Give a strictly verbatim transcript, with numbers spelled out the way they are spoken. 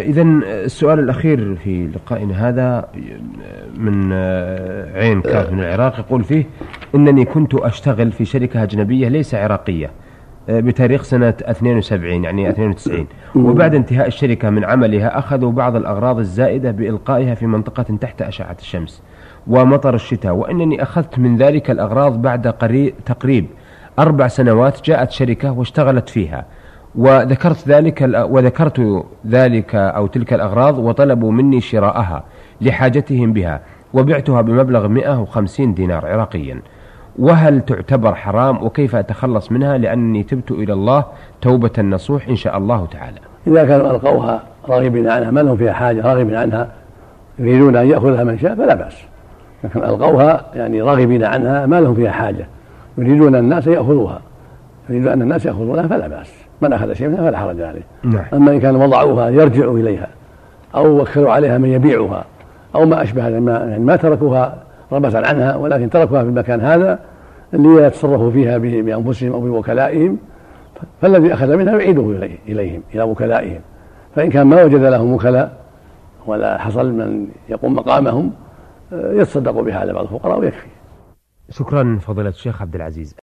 إذن السؤال الأخير في لقائنا هذا من عين كاف من العراق، يقول فيه: إنني كنت أشتغل في شركة أجنبية ليس عراقية بتاريخ سنة اثنين وسبعين يعني اثنين وتسعين، وبعد انتهاء الشركة من عملها أخذوا بعض الأغراض الزائدة بإلقائها في منطقة تحت أشعة الشمس ومطر الشتاء، وإنني أخذت من ذلك الأغراض بعد قريب تقريب أربع سنوات. جاءت شركة واشتغلت فيها، وذكرت ذلك وذكرت ذلك أو تلك الأغراض، وطلبوا مني شراءها لحاجتهم بها، وبعتها بمبلغ مئة وخمسين دينار عراقيا، وهل تعتبر حرام؟ وكيف أتخلص منها؟ لأنني تبت إلى الله توبة نصوح إن شاء الله تعالى. إذا كانوا ألقوها راغبين عنها ما لهم فيها حاجة، راغبين عنها يريدون أن يأخذها من شاء فلا بأس، لكن ألقوها يعني راغبين عنها ما لهم فيها حاجة يريدون الناس يأخذوها يريدون أن الناس يأخذونها فلا بأس، من أخذ شيء منها فلا حرج عليه. نعم. أما إن كانوا وضعوها يرجعوا إليها أو وكلوا عليها من يبيعها أو ما أشبه هذا، يعني ما تركوها رغبة عنها ولكن تركوها في المكان هذا اللي يتصرفوا فيها بأنفسهم أو بوكلائهم، فالذي أخذ منها يعيده إليهم إلى وكلائهم، فإن كان ما وجد لهم وكلاء ولا حصل من يقوم مقامهم يتصدقوا بها على بعض الفقراء ويكفي. شكرا فضيلة الشيخ عبد العزيز.